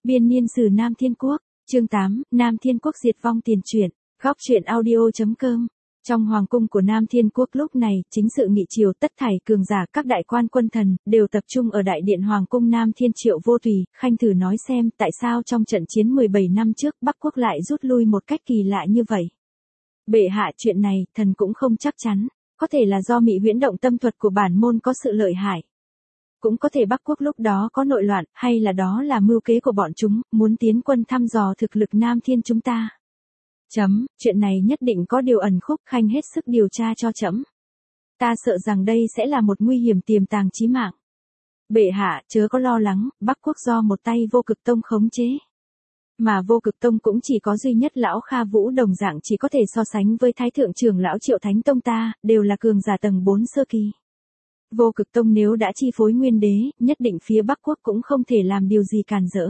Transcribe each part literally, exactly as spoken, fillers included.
Biên niên sử Nam Thiên Quốc, chương tám, Nam Thiên Quốc diệt vong tiền truyện, góc truyện audio.com. Trong hoàng cung của Nam Thiên Quốc lúc này, chính sự nghị triều tất thảy cường giả các đại quan quân thần, đều tập trung ở đại điện hoàng cung Nam Thiên. Triệu Vô Tùy, khanh thử nói xem tại sao trong trận chiến mười bảy năm trước Bắc Quốc lại rút lui một cách kỳ lạ như vậy. Bệ hạ, chuyện này, thần cũng không chắc chắn, có thể là do mị huyễn động tâm thuật của bản môn có sự lợi hại. Cũng có thể Bắc Quốc lúc đó có nội loạn, hay là đó là mưu kế của bọn chúng, muốn tiến quân thăm dò thực lực Nam Thiên chúng ta. Chấm, chuyện này nhất định có điều ẩn khúc, khanh hết sức điều tra cho trẫm. Ta sợ rằng đây sẽ là một nguy hiểm tiềm tàng chí mạng. Bệ hạ, chớ có lo lắng, Bắc Quốc do một tay Vô Cực Tông khống chế. Mà Vô Cực Tông cũng chỉ có duy nhất lão Kha Vũ đồng dạng chỉ có thể so sánh với Thái Thượng trưởng lão Triệu Thánh Tông ta, đều là cường giả tầng bốn sơ kỳ. Vô Cực Tông nếu đã chi phối nguyên đế, nhất định phía Bắc Quốc cũng không thể làm điều gì cản rỡ.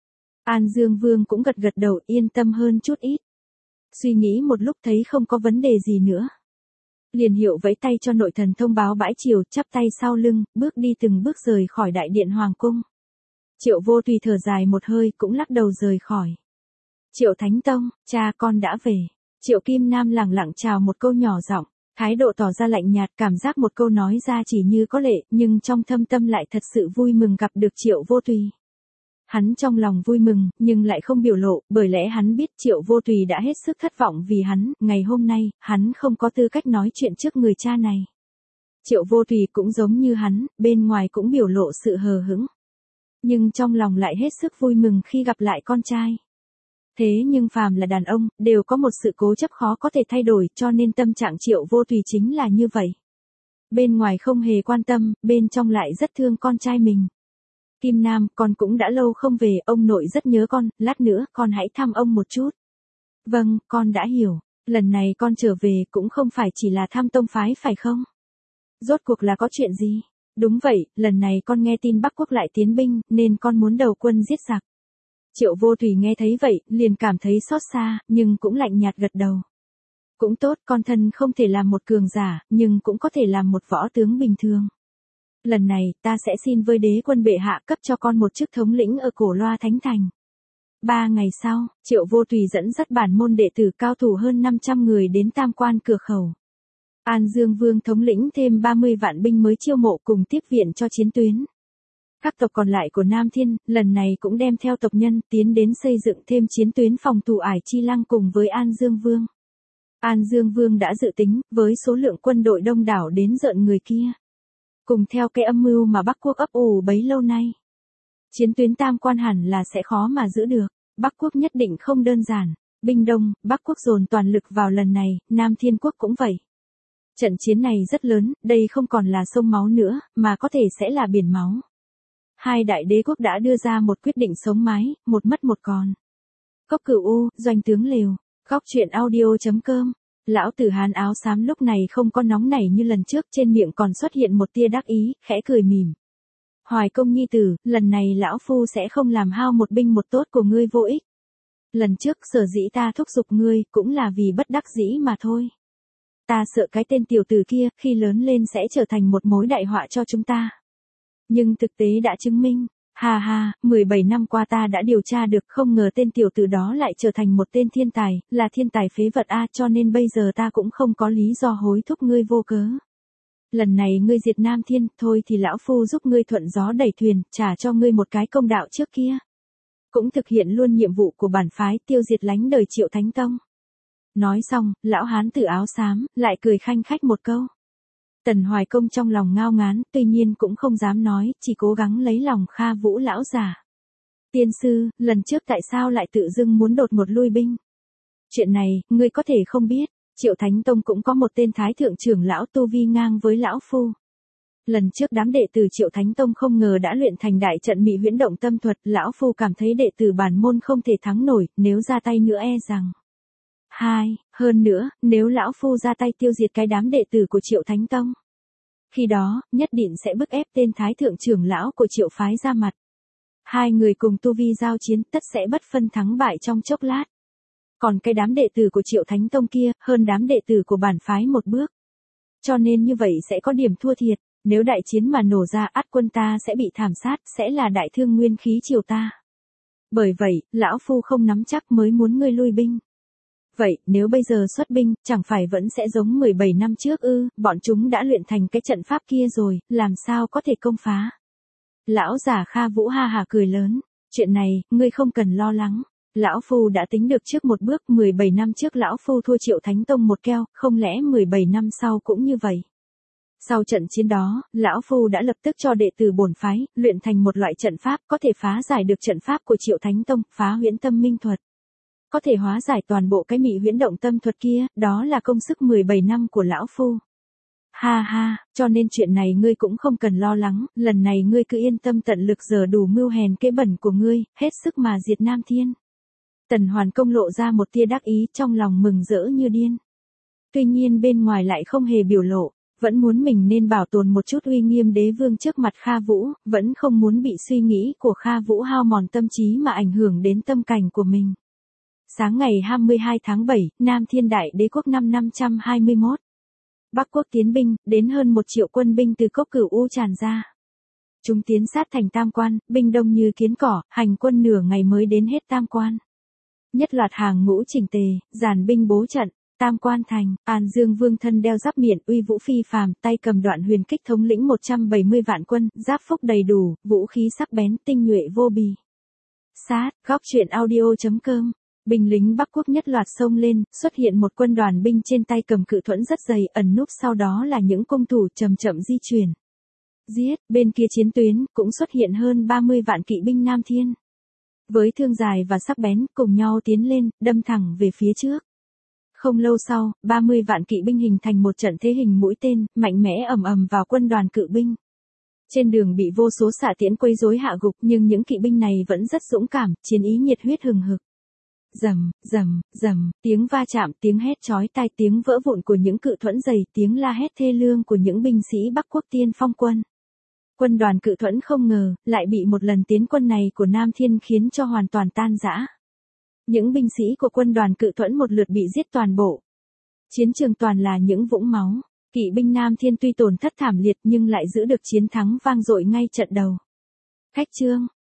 An Dương Vương cũng gật gật đầu, yên tâm hơn chút ít. Suy nghĩ một lúc thấy không có vấn đề gì nữa. Liền hiệu vẫy tay cho nội thần thông báo bãi triều, chắp tay sau lưng, bước đi từng bước rời khỏi đại điện hoàng cung. Triệu Vô Tùy thở dài một hơi, cũng lắc đầu rời khỏi. Triệu Thánh Tông, cha con đã về. Triệu Kim Nam lẳng lặng chào một câu nhỏ giọng, thái độ tỏ ra lạnh nhạt, cảm giác một câu nói ra chỉ như có lệ, nhưng trong thâm tâm lại thật sự vui mừng gặp được Triệu Vô Tùy. Hắn trong lòng vui mừng, nhưng lại không biểu lộ, bởi lẽ hắn biết Triệu Vô Tùy đã hết sức thất vọng vì hắn, ngày hôm nay, hắn không có tư cách nói chuyện trước người cha này. Triệu Vô Tùy cũng giống như hắn, bên ngoài cũng biểu lộ sự hờ hững. Nhưng trong lòng lại hết sức vui mừng khi gặp lại con trai. Thế nhưng phàm là đàn ông, đều có một sự cố chấp khó có thể thay đổi, cho nên tâm trạng Triệu Vô Tùy chính là như vậy. Bên ngoài không hề quan tâm, bên trong lại rất thương con trai mình. Kim Nam, con cũng đã lâu không về, ông nội rất nhớ con, lát nữa con hãy thăm ông một chút. Vâng, con đã hiểu, lần này con trở về cũng không phải chỉ là thăm tông phái phải không? Rốt cuộc là có chuyện gì? Đúng vậy, lần này con nghe tin Bắc Quốc lại tiến binh, nên con muốn đầu quân giết giặc. Triệu Vô Tùy nghe thấy vậy, liền cảm thấy xót xa, nhưng cũng lạnh nhạt gật đầu. Cũng tốt, con thân không thể làm một cường giả, nhưng cũng có thể làm một võ tướng bình thường. Lần này, ta sẽ xin với đế quân bệ hạ cấp cho con một chức thống lĩnh ở Cổ Loa Thánh Thành. Ba ngày sau, Triệu Vô Tùy dẫn dắt bản môn đệ tử cao thủ hơn năm trăm người đến Tam Quan cửa khẩu. An Dương Vương thống lĩnh thêm ba mươi vạn binh mới chiêu mộ cùng tiếp viện cho chiến tuyến. Các tộc còn lại của Nam Thiên, lần này cũng đem theo tộc nhân tiến đến xây dựng thêm chiến tuyến phòng thủ Ải Chi Lăng cùng với An Dương Vương. An Dương Vương đã dự tính, với số lượng quân đội đông đảo đến rợn người kia. Cùng theo cái âm mưu mà Bắc Quốc ấp ủ bấy lâu nay. Chiến tuyến Tam Quan hẳn là sẽ khó mà giữ được, Bắc Quốc nhất định không đơn giản, binh đông, Bắc Quốc dồn toàn lực vào lần này, Nam Thiên Quốc cũng vậy. Trận chiến này rất lớn, đây không còn là sông máu nữa, mà có thể sẽ là biển máu. Hai đại đế quốc đã đưa ra một quyết định sống mái, một mất một còn. Cốc Cửu U, doanh tướng Lều, góc truyện audio.com. Lão tử Hán áo xám lúc này không có nóng nảy như lần trước, trên miệng còn xuất hiện một tia đắc ý, khẽ cười mỉm. Hoài Công nhi tử, lần này lão phu sẽ không làm hao một binh một tốt của ngươi vô ích. Lần trước sở dĩ ta thúc giục ngươi, cũng là vì bất đắc dĩ mà thôi. Ta sợ cái tên tiểu tử kia, khi lớn lên sẽ trở thành một mối đại họa cho chúng ta. Nhưng thực tế đã chứng minh, hà hà, mười bảy năm qua ta đã điều tra được, không ngờ tên tiểu tử đó lại trở thành một tên thiên tài, là thiên tài phế vật a, cho nên bây giờ ta cũng không có lý do hối thúc ngươi vô cớ. Lần này ngươi diệt Nam Thiên, thôi thì lão phu giúp ngươi thuận gió đẩy thuyền, trả cho ngươi một cái công đạo trước kia. Cũng thực hiện luôn nhiệm vụ của bản phái, tiêu diệt lánh đời Triệu Thánh Tông. Nói xong, lão hán tử áo xám, lại cười khanh khách một câu. Tần Hoài Công trong lòng ngao ngán, tuy nhiên cũng không dám nói, chỉ cố gắng lấy lòng Kha Vũ lão già. Tiên sư, lần trước tại sao lại tự dưng muốn đột ngột lui binh? Chuyện này, ngươi có thể không biết, Triệu Thánh Tông cũng có một tên thái thượng trưởng lão tu vi ngang với lão phu. Lần trước đám đệ tử Triệu Thánh Tông không ngờ đã luyện thành đại trận mị huyễn động tâm thuật, lão phu cảm thấy đệ tử bản môn không thể thắng nổi, nếu ra tay nữa e rằng. Hai, hơn nữa, nếu lão phu ra tay tiêu diệt cái đám đệ tử của Triệu Thánh Tông. Khi đó, nhất định sẽ bức ép tên thái thượng trưởng lão của Triệu phái ra mặt. Hai người cùng tu vi giao chiến tất sẽ bất phân thắng bại trong chốc lát. Còn cái đám đệ tử của Triệu Thánh Tông kia, hơn đám đệ tử của bản phái một bước. Cho nên như vậy sẽ có điểm thua thiệt, nếu đại chiến mà nổ ra ắt quân ta sẽ bị thảm sát, sẽ là đại thương nguyên khí Triều ta. Bởi vậy, lão phu không nắm chắc mới muốn ngươi lui binh. Vậy, nếu bây giờ xuất binh, chẳng phải vẫn sẽ giống mười bảy năm trước ư, bọn chúng đã luyện thành cái trận pháp kia rồi, làm sao có thể công phá. Lão già Kha Vũ ha hà cười lớn, chuyện này, ngươi không cần lo lắng. Lão phu đã tính được trước một bước, mười bảy năm trước lão phu thua Triệu Thánh Tông một keo, không lẽ mười bảy năm sau cũng như vậy. Sau trận chiến đó, lão phu đã lập tức cho đệ tử bổn phái, luyện thành một loại trận pháp có thể phá giải được trận pháp của Triệu Thánh Tông, phá huyễn tâm minh thuật. Có thể hóa giải toàn bộ cái mị huyễn động tâm thuật kia, đó là công sức mười bảy năm của lão phu. Ha ha, cho nên chuyện này ngươi cũng không cần lo lắng, lần này ngươi cứ yên tâm tận lực giờ đủ mưu hèn kế bẩn của ngươi, hết sức mà diệt Nam Thiên. Tần Hoàn Công lộ ra một tia đắc ý, trong lòng mừng rỡ như điên. Tuy nhiên bên ngoài lại không hề biểu lộ, vẫn muốn mình nên bảo tồn một chút uy nghiêm đế vương trước mặt Kha Vũ, vẫn không muốn bị suy nghĩ của Kha Vũ hao mòn tâm trí mà ảnh hưởng đến tâm cảnh của mình. Sáng ngày hai mươi hai tháng bảy, Nam Thiên Đại Đế Quốc năm năm trăm hai mươi mốt. Bắc Quốc tiến binh, đến hơn một triệu quân binh từ Cốc Cửu U tràn ra. Chúng tiến sát thành Tam Quan, binh đông như kiến cỏ, hành quân nửa ngày mới đến hết Tam Quan. Nhất loạt hàng ngũ chỉnh tề, dàn binh bố trận, Tam Quan thành, An Dương Vương thân đeo giáp miện uy vũ phi phàm, tay cầm đoạn huyền kích thống lĩnh một trăm bảy mươi vạn quân, giáp phúc đầy đủ, vũ khí sắc bén, tinh nhuệ vô bì. Sát, góc truyện audio chấm com. Binh lính Bắc Quốc nhất loạt xông lên, xuất hiện một quân đoàn binh trên tay cầm cự thuẫn rất dày, ẩn núp sau đó là những cung thủ chậm chậm di chuyển. Giết, bên kia chiến tuyến, cũng xuất hiện hơn ba mươi vạn kỵ binh Nam Thiên. Với thương dài và sắc bén, cùng nhau tiến lên, đâm thẳng về phía trước. Không lâu sau, ba mươi vạn kỵ binh hình thành một trận thế hình mũi tên, mạnh mẽ ầm ầm vào quân đoàn cự binh. Trên đường bị vô số xạ tiễn quấy rối hạ gục, nhưng những kỵ binh này vẫn rất dũng cảm, chiến ý nhiệt huyết hừng hực. Rầm, rầm, rầm, tiếng va chạm, tiếng hét chói tai, tiếng vỡ vụn của những cự thuẫn dày, tiếng la hét thê lương của những binh sĩ Bắc Quốc tiên phong quân. Quân đoàn cự thuẫn không ngờ, lại bị một lần tiến quân này của Nam Thiên khiến cho hoàn toàn tan rã. Những binh sĩ của quân đoàn cự thuẫn một lượt bị giết toàn bộ. Chiến trường toàn là những vũng máu. Kỵ binh Nam Thiên tuy tổn thất thảm liệt nhưng lại giữ được chiến thắng vang dội ngay trận đầu. Khách chương.